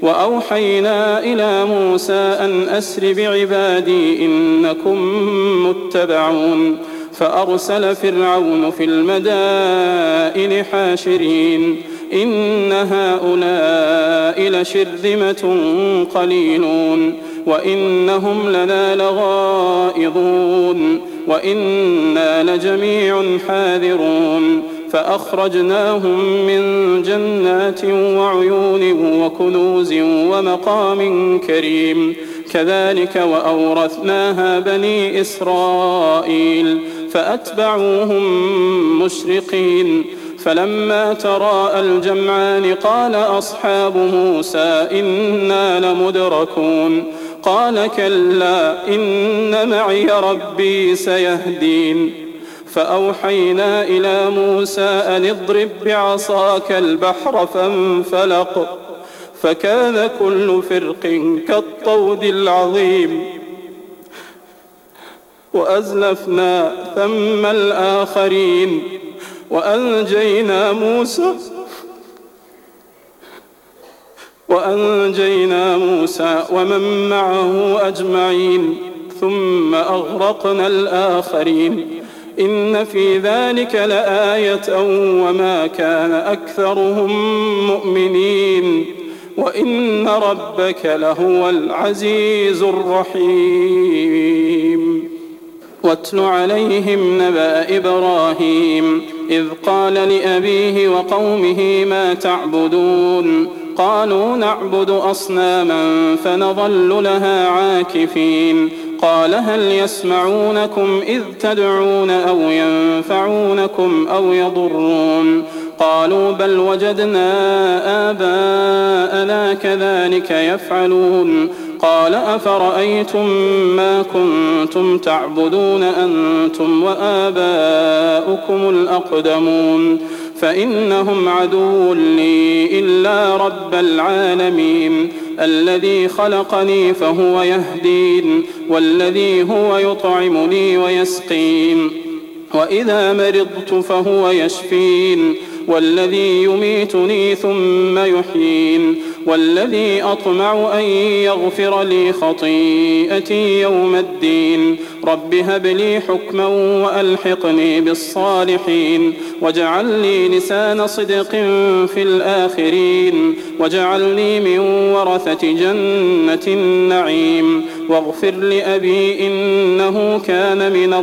وأوحينا إلى موسى أن أسر بعبادي إنكم متبعون فأرسل فرعون في المدائن حاشرين إن هؤلاء لشرذمة قليلون وإنهم لنا لغائظون وإنا لجميع حاذرون فأخرجناهم من جنات وعيون وكنوز ومقام كريم كذلك وأورثناها بني إسرائيل فأتبعوهم مشرقين فلما تراءى الجمعان قال أصحاب موسى إنا لمدركون قال كلا إن معي ربي سيهدين فأوحينا إلى موسى أن اضرب بعصاك البحر فانفلق فكان كل فرق كالطود العظيم وأزلفنا ثم الآخرين وأنجينا موسى ومن معه أجمعين ثم أغرقنا الآخرين إن في ذلك لآية وما كان أكثرهم مؤمنين وإن ربك لهو العزيز الرحيم واتل عليهم نبأ إبراهيم إذ قال لأبيه وقومه ما تعبدون قالوا نعبد أصناما فنظل لها عاكفين قال هل يسمعونكم إذ تدعون أو ينفعونكم أو يضرون قالوا بل وجدنا آباءنا كذلك يفعلون قال أفرأيتم ما كنتم تعبدون أنتم وآباؤكم الأقدمون فإنهم عدو لي إلا رب العالمين الذي خلقني فهو يهدين والذي هو يطعمني ويسقين وإذا مرضت فهو يشفين والذي يميتني ثم يحيين والذي أطمع أن يغفر لي خطيئتي يوم الدين رب هب لي حكما وألحقني بالصالحين واجعل لي لسان صدق في الآخرين واجعلني من ورثة جنة النعيم واغفر لأبي إنه كان من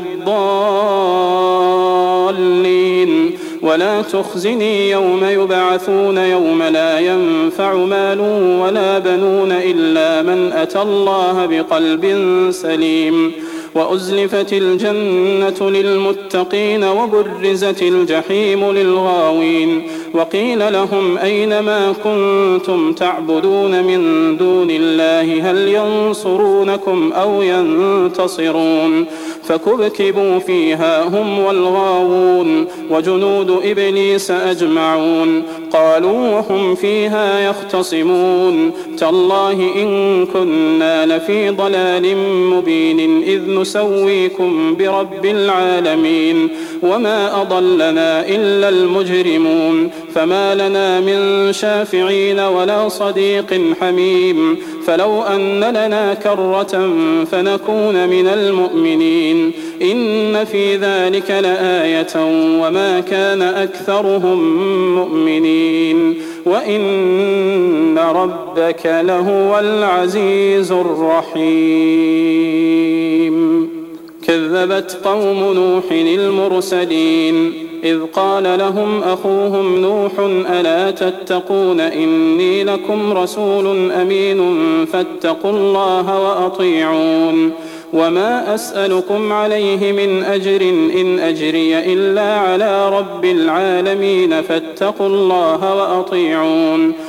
الضالين ولا تخزني يوم يبعثون يوم لا ينفع مال ولا بنون إلا من أتى الله بقلب سليم وأزلفت الجنة للمتقين وبرزت الجحيم للغاوين وقيل لهم أين ما كنتم تعبدون من دون الله هل ينصرونكم أو ينتصرون فكبكبوا فيها هم والغاوون وجنود إبليس أجمعون قالوا وهم فيها يختصمون تالله إن كنا لفي ضلال مبين إذ نسويكم برب العالمين وما أضلنا إلا المجرمون فما لنا من شافعين ولا صديق حميم فلو أن لنا كرة فنكون من المؤمنين إن في ذلك لآية وما كان أكثرهم مؤمنين وإن ربك لهو العزيز الرحيم كذبت قوم نوح المرسلين إذ قال لهم أخوهم نوح ألا تتقون إني لكم رسول أمين فاتقوا الله وأطيعون وما أسألكم عليه من أجر إن أجري إلا على رب العالمين فاتقوا الله وأطيعون